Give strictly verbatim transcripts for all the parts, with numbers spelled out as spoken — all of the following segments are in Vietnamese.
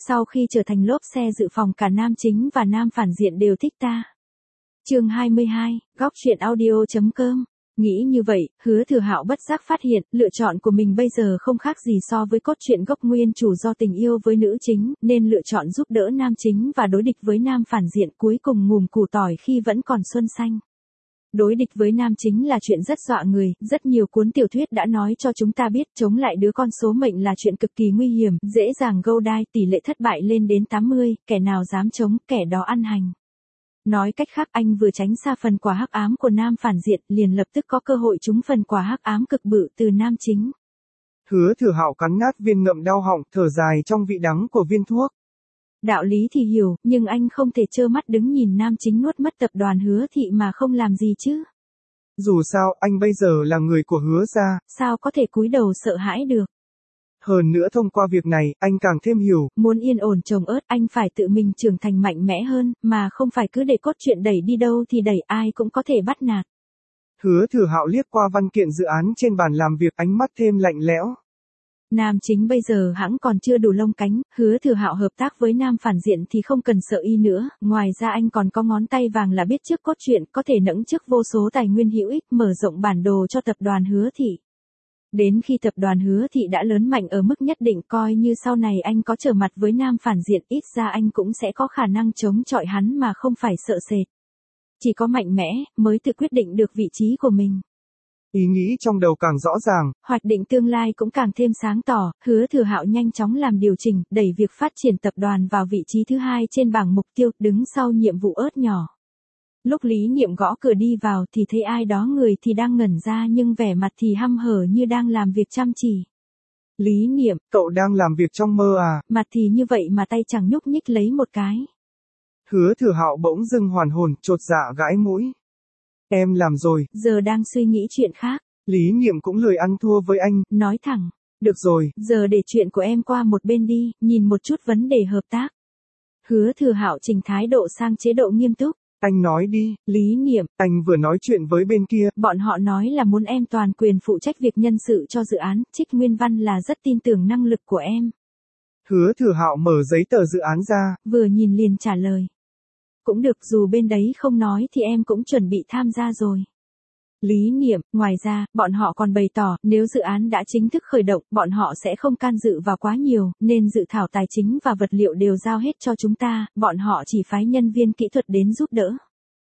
Sau khi trở thành lốp xe dự phòng cả nam chính và nam phản diện đều thích ta. Chương hai mươi hai, góc truyện audio chấm com. Nghĩ như vậy, Hứa Thừa Hạo bất giác phát hiện, lựa chọn của mình bây giờ không khác gì so với cốt truyện gốc nguyên chủ do tình yêu với nữ chính, nên lựa chọn giúp đỡ nam chính và đối địch với nam phản diện, cuối cùng ngùm củ tỏi khi vẫn còn xuân xanh. Đối địch với nam chính là chuyện rất dọa người, rất nhiều cuốn tiểu thuyết đã nói cho chúng ta biết chống lại đứa con số mệnh là chuyện cực kỳ nguy hiểm, dễ dàng gâu đai, tỷ lệ thất bại lên đến tám mươi, kẻ nào dám chống, kẻ đó ăn hành. Nói cách khác, anh vừa tránh xa phần quả hắc ám của nam phản diện, liền lập tức có cơ hội trúng phần quả hắc ám cực bự từ nam chính. Hứa Thừa Hạo cắn nát viên ngậm đau họng, thở dài trong vị đắng của viên thuốc. Đạo lý thì hiểu, nhưng anh không thể trơ mắt đứng nhìn nam chính nuốt mất tập đoàn Hứa Thị mà không làm gì chứ. Dù sao, anh bây giờ là người của Hứa gia. Sao có thể cúi đầu sợ hãi được. Hơn nữa thông qua việc này, anh càng thêm hiểu. Muốn yên ổn trồng ớt, anh phải tự mình trưởng thành mạnh mẽ hơn, mà không phải cứ để cốt truyện đẩy đi đâu thì đẩy, ai cũng có thể bắt nạt. Hứa Thừa Hạo liếc qua văn kiện dự án trên bàn làm việc, ánh mắt thêm lạnh lẽo. Nam chính bây giờ hãng còn chưa đủ lông cánh, Hứa Thừa Hạo hợp tác với nam phản diện thì không cần sợ y nữa, ngoài ra anh còn có ngón tay vàng là biết trước cốt truyện, có thể nẫng trước vô số tài nguyên hữu ích, mở rộng bản đồ cho tập đoàn Hứa Thị. Đến khi tập đoàn Hứa Thị đã lớn mạnh ở mức nhất định, coi như sau này anh có trở mặt với nam phản diện, ít ra anh cũng sẽ có khả năng chống chọi hắn mà không phải sợ sệt. Chỉ có mạnh mẽ, mới tự quyết định được vị trí của mình. Ý nghĩ trong đầu càng rõ ràng, hoạch định tương lai cũng càng thêm sáng tỏ, Hứa Thừa Hạo nhanh chóng làm điều chỉnh, đẩy việc phát triển tập đoàn vào vị trí thứ hai trên bảng mục tiêu, đứng sau nhiệm vụ ớt nhỏ. Lúc Lý Niệm gõ cửa đi vào thì thấy ai đó, người thì đang ngẩn ra nhưng vẻ mặt thì hăm hở như đang làm việc chăm chỉ. Lý Niệm, cậu đang làm việc trong mơ à? Mặt thì như vậy mà tay chẳng nhúc nhích lấy một cái. Hứa Thừa Hạo bỗng dưng hoàn hồn, chột dạ gãi mũi. Em làm rồi. Giờ đang suy nghĩ chuyện khác. Lý Niệm cũng lười ăn thua với anh. Nói thẳng. Được rồi. Giờ để chuyện của em qua một bên đi, nhìn một chút vấn đề hợp tác. Hứa Thừa Hạo chỉnh thái độ sang chế độ nghiêm túc. Anh nói đi. Lý Niệm, anh vừa nói chuyện với bên kia. Bọn họ nói là muốn em toàn quyền phụ trách việc nhân sự cho dự án, Trích Nguyên Văn là rất tin tưởng năng lực của em. Hứa Thừa Hạo mở giấy tờ dự án ra. Vừa nhìn liền trả lời. Cũng được, dù bên đấy không nói thì em cũng chuẩn bị tham gia rồi. Lý Niệm, ngoài ra, bọn họ còn bày tỏ, nếu dự án đã chính thức khởi động, bọn họ sẽ không can dự vào quá nhiều, nên dự thảo tài chính và vật liệu đều giao hết cho chúng ta, bọn họ chỉ phái nhân viên kỹ thuật đến giúp đỡ.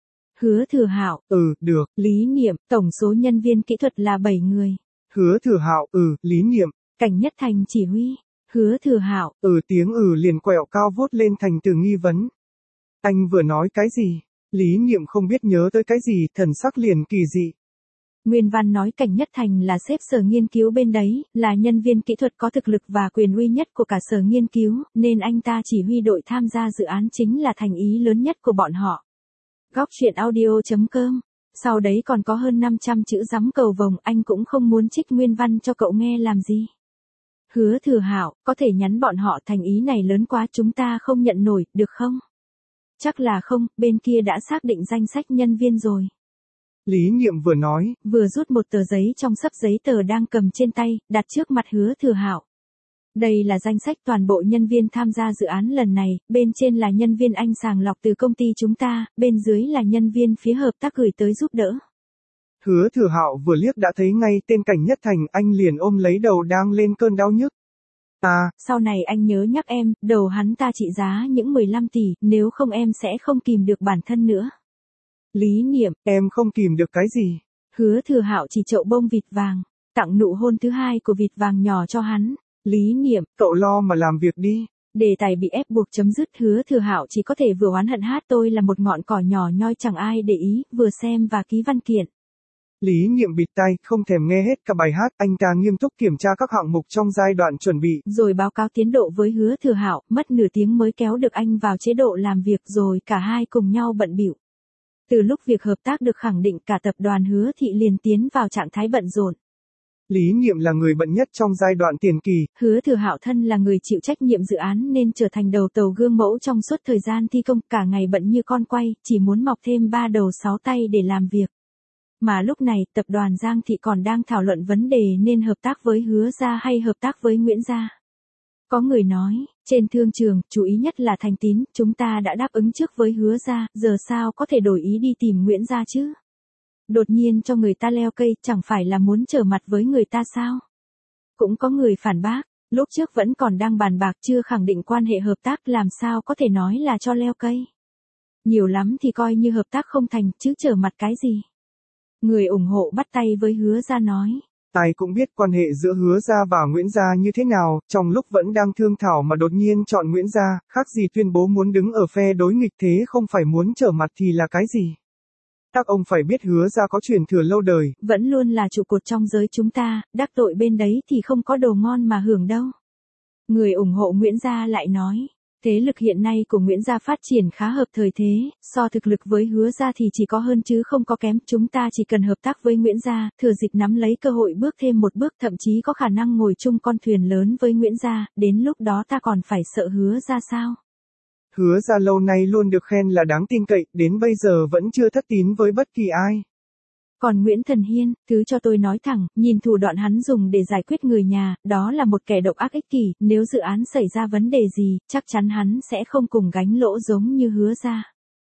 Hứa Thừa Hạo, ừ, được. Lý Niệm, tổng số nhân viên kỹ thuật là bảy người. Hứa Thừa Hạo, ừ, Lý Niệm. Cảnh Nhất Thành chỉ huy. Hứa Thừa Hạo, ừ, tiếng ừ liền quẹo cao vút lên thành từ nghi vấn. Anh vừa nói cái gì? Lý Niệm không biết nhớ tới cái gì, thần sắc liền kỳ dị. Nguyên Văn nói Cảnh Nhất Thành là sếp sở nghiên cứu bên đấy, là nhân viên kỹ thuật có thực lực và quyền uy nhất của cả sở nghiên cứu, nên anh ta chỉ huy đội tham gia dự án chính là thành ý lớn nhất của bọn họ. Góc truyện audio chấm com. Sau đấy còn có hơn năm trăm chữ rắm cầu vồng, anh cũng không muốn trích Nguyên Văn cho cậu nghe làm gì. Hứa Thừa Hạo, có thể nhắn bọn họ thành ý này lớn quá, chúng ta không nhận nổi, được không? Chắc là không, bên kia đã xác định danh sách nhân viên rồi. Lý Niệm vừa nói, vừa rút một tờ giấy trong sấp giấy tờ đang cầm trên tay, đặt trước mặt Hứa Thừa Hạo. Đây là danh sách toàn bộ nhân viên tham gia dự án lần này, bên trên là nhân viên anh sàng lọc từ công ty chúng ta, bên dưới là nhân viên phía hợp tác gửi tới giúp đỡ. Hứa Thừa Hạo vừa liếc đã thấy ngay tên Cảnh Nhất Thành, anh liền ôm lấy đầu đang lên cơn đau nhức. À, sau này anh nhớ nhắc em, đầu hắn ta trị giá những mười lăm tỷ, nếu không em sẽ không kìm được bản thân nữa. Lý Niệm, em không kìm được cái gì? Hứa Thừa Hạo chỉ chậu bông vịt vàng, tặng nụ hôn thứ hai của vịt vàng nhỏ cho hắn. Lý Niệm, cậu lo mà làm việc đi. Đề tài bị ép buộc chấm dứt, Hứa Thừa Hạo chỉ có thể vừa oán hận hát tôi là một ngọn cỏ nhỏ nhoi chẳng ai để ý, vừa xem và ký văn kiện. Lý Niệm bịt tai, không thèm nghe hết cả bài hát, anh ta nghiêm túc kiểm tra các hạng mục trong giai đoạn chuẩn bị, rồi báo cáo tiến độ với Hứa Thừa Hạo, mất nửa tiếng mới kéo được anh vào chế độ làm việc, rồi cả hai cùng nhau bận bịu. Từ lúc việc hợp tác được khẳng định, cả tập đoàn Hứa Thị liền tiến vào trạng thái bận rộn. Lý Niệm là người bận nhất trong giai đoạn tiền kỳ. Hứa Thừa Hạo thân là người chịu trách nhiệm dự án nên trở thành đầu tàu gương mẫu trong suốt thời gian thi công, cả ngày bận như con quay, chỉ muốn mọc thêm ba đầu sáu tay để làm việc. Mà lúc này, tập đoàn Giang Thị còn đang thảo luận vấn đề nên hợp tác với Hứa gia hay hợp tác với Nguyễn gia. Có người nói, trên thương trường, chú ý nhất là thành tín, chúng ta đã đáp ứng trước với Hứa gia, giờ sao có thể đổi ý đi tìm Nguyễn gia chứ? Đột nhiên cho người ta leo cây, chẳng phải là muốn trở mặt với người ta sao? Cũng có người phản bác, lúc trước vẫn còn đang bàn bạc chưa khẳng định quan hệ hợp tác làm sao có thể nói là cho leo cây. Nhiều lắm thì coi như hợp tác không thành, chứ trở mặt cái gì. Người ủng hộ bắt tay với Hứa gia nói. Ai cũng biết quan hệ giữa Hứa gia và Nguyễn gia như thế nào, trong lúc vẫn đang thương thảo mà đột nhiên chọn Nguyễn gia, khác gì tuyên bố muốn đứng ở phe đối nghịch thế không phải muốn trở mặt thì là cái gì. Các ông phải biết Hứa gia có truyền thừa lâu đời. Vẫn luôn là trụ cột trong giới chúng ta, đắc tội bên đấy thì không có đồ ngon mà hưởng đâu. Người ủng hộ Nguyễn gia lại nói. Thế lực hiện nay của Nguyễn gia phát triển khá hợp thời thế, so thực lực với Hứa gia thì chỉ có hơn chứ không có kém, chúng ta chỉ cần hợp tác với Nguyễn gia, thừa dịp nắm lấy cơ hội bước thêm một bước, thậm chí có khả năng ngồi chung con thuyền lớn với Nguyễn gia, đến lúc đó ta còn phải sợ Hứa gia sao? Hứa gia lâu nay luôn được khen là đáng tin cậy, đến bây giờ vẫn chưa thất tín với bất kỳ ai. Còn Nguyễn Thần Hiên, thứ cho tôi nói thẳng, nhìn thủ đoạn hắn dùng để giải quyết người nhà, đó là một kẻ độc ác ích kỷ, nếu dự án xảy ra vấn đề gì, chắc chắn hắn sẽ không cùng gánh lỗ giống như Hứa gia.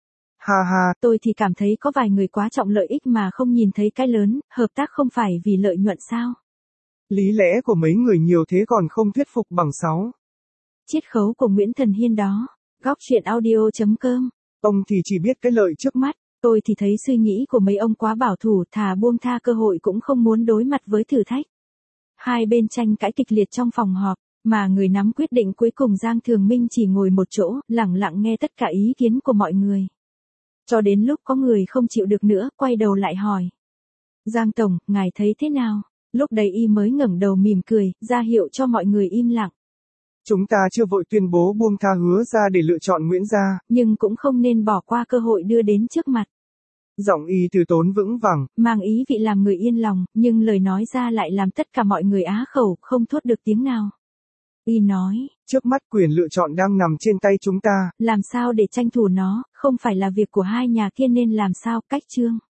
Ha ha, tôi thì cảm thấy có vài người quá trọng lợi ích mà không nhìn thấy cái lớn, hợp tác không phải vì lợi nhuận sao? Lý lẽ của mấy người nhiều thế còn không thuyết phục bằng sáu. Chiết khấu của Nguyễn Thần Hiên đó. Góc truyện audio chấm com. Ông thì chỉ biết cái lợi trước mắt. Tôi thì thấy suy nghĩ của mấy ông quá bảo thủ, thà buông tha cơ hội cũng không muốn đối mặt với thử thách. Hai bên tranh cãi kịch liệt trong phòng họp, mà người nắm quyết định cuối cùng Giang Thường Minh chỉ ngồi một chỗ, lặng lặng nghe tất cả ý kiến của mọi người. Cho đến lúc có người không chịu được nữa, quay đầu lại hỏi. Giang Tổng, ngài thấy thế nào? Lúc đấy y mới ngẩng đầu mỉm cười, ra hiệu cho mọi người im lặng. Chúng ta chưa vội tuyên bố buông tha Hứa gia để lựa chọn Nguyễn gia. Nhưng cũng không nên bỏ qua cơ hội đưa đến trước mặt. Giọng y từ tốn vững vàng. Mang ý vị làm người yên lòng, nhưng lời nói ra lại làm tất cả mọi người á khẩu, không thốt được tiếng nào. Y nói. Trước mắt quyền lựa chọn đang nằm trên tay chúng ta. Làm sao để tranh thủ nó, không phải là việc của hai nhà kia nên làm sao, cách chương.